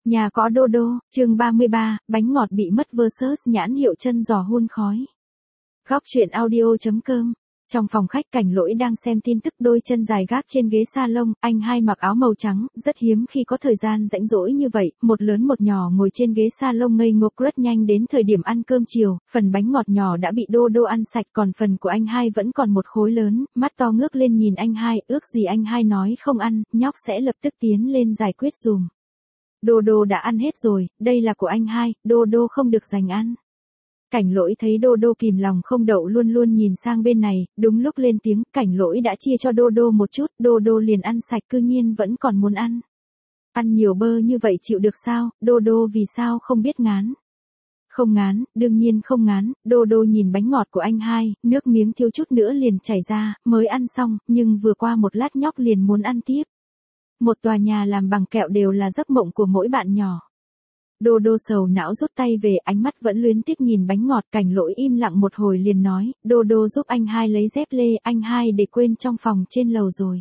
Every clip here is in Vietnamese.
Nhà có đô đô, chương 33, bánh ngọt bị mất vs nhãn hiệu chân giò hun khói. Góc truyện audio.com. Trong phòng khách Cảnh Lỗi đang xem tin tức, đôi chân dài gác trên ghế salon, anh hai mặc áo màu trắng, rất hiếm khi có thời gian rảnh rỗi như vậy, một lớn một nhỏ ngồi trên ghế salon ngây ngốc. Rất nhanh đến thời điểm ăn cơm chiều, phần bánh ngọt nhỏ đã bị đô đô ăn sạch, còn phần của anh hai vẫn còn một khối lớn, mắt to ngước lên nhìn anh hai, ước gì anh hai nói không ăn, nhóc sẽ lập tức tiến lên giải quyết dùm. Đô đô đã ăn hết rồi, đây là của anh hai, đô đô không được giành ăn. Cảnh Lỗi thấy đô đô kìm lòng không đậu luôn luôn nhìn sang bên này, đúng lúc lên tiếng, Cảnh Lỗi đã chia cho đô đô một chút, đô đô liền ăn sạch, cư nhiên vẫn còn muốn ăn. Ăn nhiều bơ như vậy chịu được sao, đô đô vì sao không biết ngán. Không ngán, đương nhiên không ngán, đô đô nhìn bánh ngọt của anh hai, nước miếng thiếu chút nữa liền chảy ra, mới ăn xong, nhưng vừa qua một lát nhóc liền muốn ăn tiếp. Một tòa nhà làm bằng kẹo đều là giấc mộng của mỗi bạn nhỏ. Đô đô sầu não rút tay về, ánh mắt vẫn luyến tiếc nhìn bánh ngọt. Cảnh Lỗi im lặng một hồi liền nói, đô đô giúp anh hai lấy dép lê, anh hai để quên trong phòng trên lầu rồi.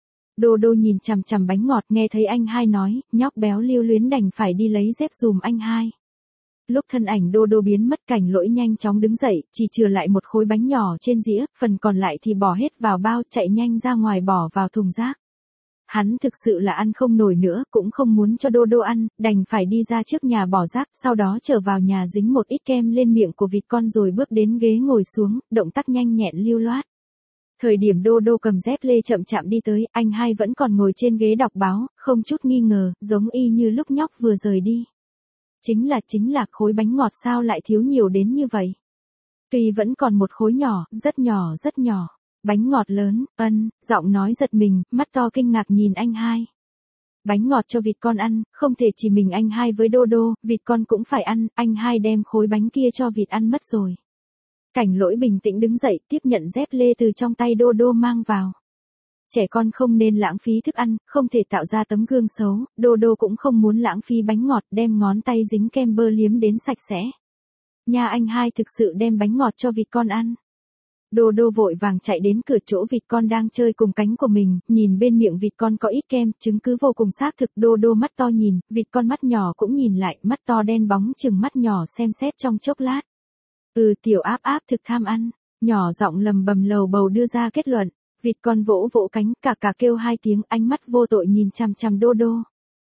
Đô đô nhìn chằm chằm bánh ngọt, nghe thấy anh hai nói, nhóc béo lưu luyến đành phải đi lấy dép dùm anh hai. Lúc thân ảnh đô đô biến mất, Cảnh Lỗi nhanh chóng đứng dậy, chỉ chừa lại một khối bánh nhỏ trên dĩa, phần còn lại thì bỏ hết vào bao, chạy nhanh ra ngoài bỏ vào thùng rác. Hắn thực sự là ăn không nổi nữa, cũng không muốn cho đô đô ăn, đành phải đi ra trước nhà bỏ rác, sau đó trở vào nhà dính một ít kem lên miệng của vịt con rồi bước đến ghế ngồi xuống, động tác nhanh nhẹn lưu loát. Thời điểm đô đô cầm dép lê chậm chạm đi tới, anh hai vẫn còn ngồi trên ghế đọc báo, không chút nghi ngờ, giống y như lúc nhóc vừa rời đi. Chính là khối bánh ngọt sao lại thiếu nhiều đến như vậy. Tuy vẫn còn một khối nhỏ, rất nhỏ rất nhỏ. Bánh ngọt lớn, giọng nói giật mình, mắt to kinh ngạc nhìn anh hai. Bánh ngọt cho vịt con ăn, không thể chỉ mình anh hai với đô đô, vịt con cũng phải ăn, anh hai đem khối bánh kia cho vịt ăn mất rồi. Cảnh Lỗi bình tĩnh đứng dậy, tiếp nhận dép lê từ trong tay đô đô mang vào. Trẻ con không nên lãng phí thức ăn, không thể tạo ra tấm gương xấu, đô đô cũng không muốn lãng phí bánh ngọt, đem ngón tay dính kem bơ liếm đến sạch sẽ. Nhà anh hai thực sự đem bánh ngọt cho vịt con ăn. Đô đô vội vàng chạy đến cửa chỗ vịt con đang chơi cùng cánh của mình, nhìn bên miệng vịt con có ít kem, chứng cứ vô cùng xác thực. Đô đô mắt to nhìn, vịt con mắt nhỏ cũng nhìn lại, mắt to đen bóng chừng mắt nhỏ xem xét trong chốc lát. Tiểu áp áp thực tham ăn, nhỏ giọng lầm bầm lầu bầu đưa ra kết luận. Vịt con vỗ vỗ cánh, cả kêu hai tiếng, ánh mắt vô tội nhìn chằm chằm đô đô.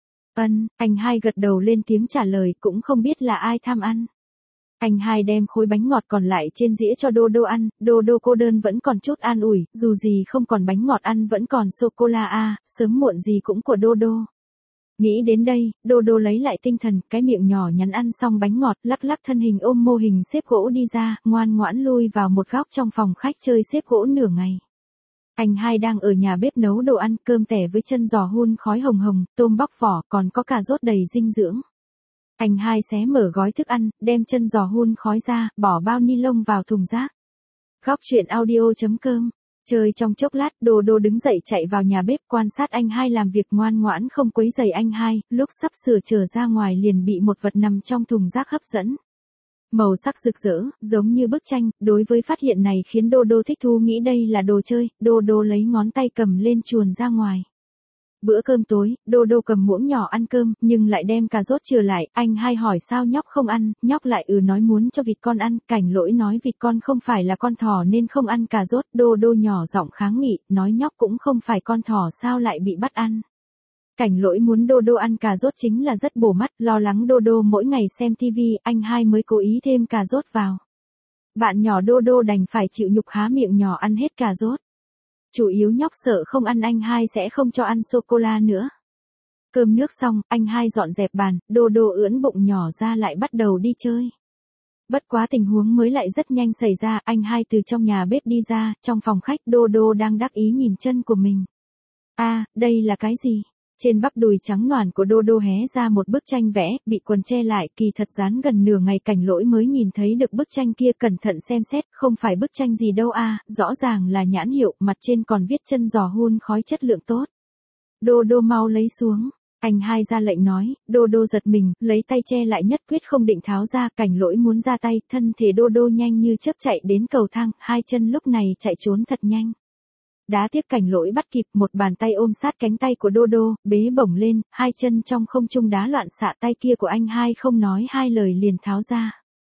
Anh hai gật đầu lên tiếng trả lời, cũng không biết là ai tham ăn. Anh hai đem khối bánh ngọt còn lại trên dĩa cho đô đô ăn, đô đô cô đơn vẫn còn chút an ủi, dù gì không còn bánh ngọt ăn vẫn còn sô-cô-la sớm muộn gì cũng của đô đô. Nghĩ đến đây, đô đô lấy lại tinh thần, cái miệng nhỏ nhắn ăn xong bánh ngọt, lắc lắc thân hình ôm mô hình xếp gỗ đi ra, ngoan ngoãn lui vào một góc trong phòng khách chơi xếp gỗ nửa ngày. Anh hai đang ở nhà bếp nấu đồ ăn, cơm tẻ với chân giò hun khói hồng hồng, tôm bóc vỏ, còn có cà rốt đầy dinh dưỡng. Anh hai xé mở gói thức ăn, đem chân giò hun khói ra, bỏ bao ni lông vào thùng rác. Góc truyện audio.com. Chơi trong chốc lát, đô đô đứng dậy chạy vào nhà bếp quan sát anh hai làm việc, ngoan ngoãn không quấy rầy anh hai, lúc sắp sửa trở ra ngoài liền bị một vật nằm trong thùng rác hấp dẫn. Màu sắc rực rỡ, giống như bức tranh, đối với phát hiện này khiến đô đô thích thú, nghĩ đây là đồ chơi, đô đô lấy ngón tay cầm lên chuồn ra ngoài. Bữa cơm tối, đô đô cầm muỗng nhỏ ăn cơm, nhưng lại đem cà rốt chừa lại, anh hai hỏi sao nhóc không ăn, nhóc lại nói muốn cho vịt con ăn, Cảnh Lỗi nói vịt con không phải là con thỏ nên không ăn cà rốt, đô đô nhỏ giọng kháng nghị, nói nhóc cũng không phải con thỏ sao lại bị bắt ăn. Cảnh Lỗi muốn đô đô ăn cà rốt chính là rất bổ mắt, lo lắng đô đô mỗi ngày xem tivi, anh hai mới cố ý thêm cà rốt vào. Bạn nhỏ đô đô đành phải chịu nhục há miệng nhỏ ăn hết cà rốt. Chủ yếu nhóc sợ không ăn, anh hai sẽ không cho ăn sô-cô-la nữa. Cơm nước xong, anh hai dọn dẹp bàn, đô đô ưỡn bụng nhỏ ra lại bắt đầu đi chơi. Bất quá tình huống mới lại rất nhanh xảy ra, anh hai từ trong nhà bếp đi ra, trong phòng khách đô đô đang đắc ý nhìn chân của mình. Đây là cái gì? Trên bắp đùi trắng noàn của đô đô hé ra một bức tranh vẽ, bị quần che lại, kỳ thật dán gần nửa ngày Cảnh Lỗi mới nhìn thấy được bức tranh kia, cẩn thận xem xét, không phải bức tranh gì đâu rõ ràng là nhãn hiệu, mặt trên còn viết chân giò hun khói chất lượng tốt. Đô đô mau lấy xuống. Anh hai ra lệnh nói, đô đô giật mình, lấy tay che lại, nhất quyết không định tháo ra. Cảnh Lỗi muốn ra tay, thân thể đô đô nhanh như chớp chạy đến cầu thang, hai chân lúc này chạy trốn thật nhanh. Đá tiếp Cảnh Lỗi bắt kịp, một bàn tay ôm sát cánh tay của Đô Đô, bế bổng lên, hai chân trong không trung đá loạn xạ, tay kia của anh hai không nói hai lời liền tháo ra.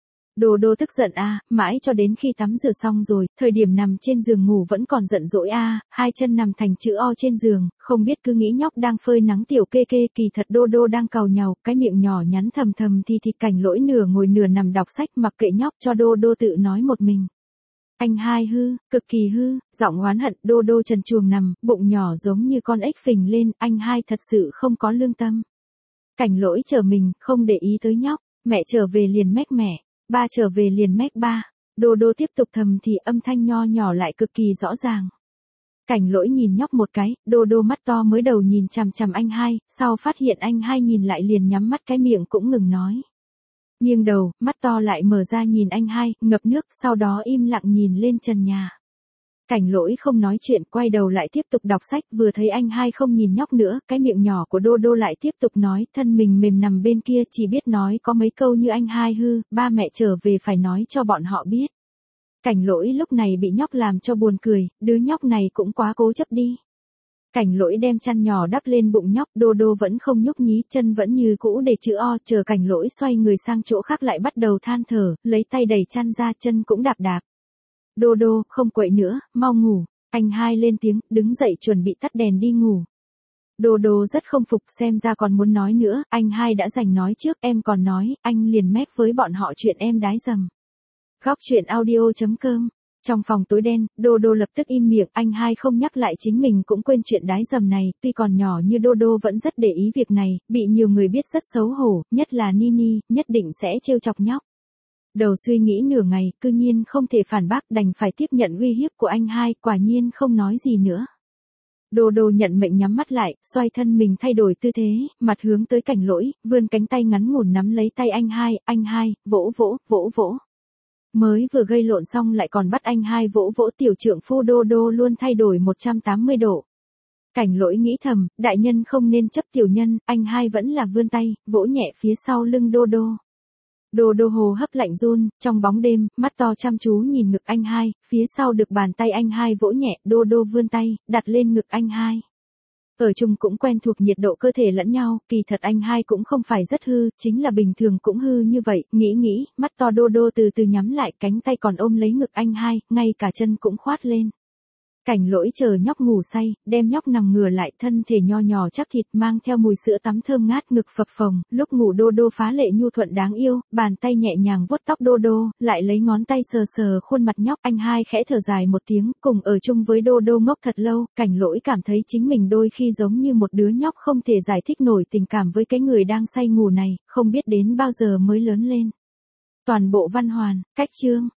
Đô Đô tức giận mãi cho đến khi tắm rửa xong rồi, thời điểm nằm trên giường ngủ vẫn còn giận dỗi hai chân nằm thành chữ O trên giường, không biết cứ nghĩ nhóc đang phơi nắng tiểu kê kê, kỳ thật Đô Đô đang càu nhàu, cái miệng nhỏ nhắn thầm thầm thì Cảnh Lỗi nửa ngồi nửa nằm đọc sách, mặc kệ nhóc cho Đô Đô tự nói một mình. Anh hai hư, cực kỳ hư, giọng oán hận. Đô Đô trần truồng nằm, bụng nhỏ giống như con ếch phình lên, anh hai thật sự không có lương tâm. Cảnh Lỗi trở mình, không để ý tới nhóc, mẹ trở về liền mách mẹ, ba trở về liền mách ba. Đô Đô tiếp tục thầm thì, âm thanh nho nhỏ lại cực kỳ rõ ràng. Cảnh Lỗi nhìn nhóc một cái, Đô Đô mắt to mới đầu nhìn chằm chằm anh hai, sau phát hiện anh hai nhìn lại liền nhắm mắt, cái miệng cũng ngừng nói. Nghiêng đầu, mắt to lại mở ra nhìn anh hai, ngập nước, sau đó im lặng nhìn lên trần nhà. Cảnh Lỗi không nói chuyện, quay đầu lại tiếp tục đọc sách, vừa thấy anh hai không nhìn nhóc nữa, cái miệng nhỏ của Đô Đô lại tiếp tục nói, thân mình mềm nằm bên kia, chỉ biết nói có mấy câu như anh hai hư, ba mẹ trở về phải nói cho bọn họ biết. Cảnh Lỗi lúc này bị nhóc làm cho buồn cười, đứa nhóc này cũng quá cố chấp đi. Cảnh Lỗi đem chăn nhỏ đắp lên bụng nhóc, Đô Đô vẫn không nhúc nhí, chân vẫn như cũ để chữ O, chờ Cảnh Lỗi xoay người sang chỗ khác lại bắt đầu than thở, lấy tay đẩy chăn ra, chân cũng đạp đạp. Đô Đô, không quậy nữa, mau ngủ. Anh hai lên tiếng, đứng dậy chuẩn bị tắt đèn đi ngủ. Đô Đô rất không phục, xem ra còn muốn nói nữa, anh hai đã giành nói trước, em còn nói, anh liền mép với bọn họ chuyện em đái dầm. Góc truyện audio.com. Trong phòng tối đen, Đô Đô lập tức im miệng, anh hai không nhắc lại chính mình cũng quên chuyện đái dầm này, tuy còn nhỏ như Đô Đô vẫn rất để ý việc này, bị nhiều người biết rất xấu hổ, nhất là Nini, nhất định sẽ trêu chọc nhóc. Đầu suy nghĩ nửa ngày, cư nhiên không thể phản bác, đành phải tiếp nhận uy hiếp của anh hai, quả nhiên không nói gì nữa. Đô Đô nhận mệnh nhắm mắt lại, xoay thân mình thay đổi tư thế, mặt hướng tới Cảnh Lỗi, vươn cánh tay ngắn ngủn nắm lấy tay anh hai, vỗ vỗ, vỗ vỗ. Mới vừa gây lộn xong lại còn bắt anh hai vỗ vỗ, tiểu trượng phu Đô Đô luôn thay đổi 180 độ. Cảnh Lỗi nghĩ thầm, đại nhân không nên chấp tiểu nhân, anh hai vẫn là vươn tay, vỗ nhẹ phía sau lưng Đô Đô. Đô Đô hồ hấp lạnh run, trong bóng đêm, mắt to chăm chú nhìn ngực anh hai, phía sau được bàn tay anh hai vỗ nhẹ, Đô Đô vươn tay, đặt lên ngực anh hai. Ở chung cũng quen thuộc nhiệt độ cơ thể lẫn nhau, kỳ thật anh hai cũng không phải rất hư, chính là bình thường cũng hư như vậy, nghĩ, mắt to Đô Đô từ từ nhắm lại, cánh tay còn ôm lấy ngực anh hai, ngay cả chân cũng khoát lên. Cảnh Lỗi chờ nhóc ngủ say, đem nhóc nằm ngửa lại, thân thể nho nhỏ chắc thịt mang theo mùi sữa tắm thơm ngát, ngực phập phồng, lúc ngủ Đô Đô phá lệ nhu thuận đáng yêu, bàn tay nhẹ nhàng vuốt tóc Đô Đô, lại lấy ngón tay sờ sờ khuôn mặt nhóc, anh hai khẽ thở dài một tiếng, cùng ở chung với Đô Đô ngốc thật lâu, Cảnh Lỗi cảm thấy chính mình đôi khi giống như một đứa nhóc không thể giải thích nổi tình cảm với cái người đang say ngủ này, không biết đến bao giờ mới lớn lên. Toàn bộ văn hoàn, cách chương.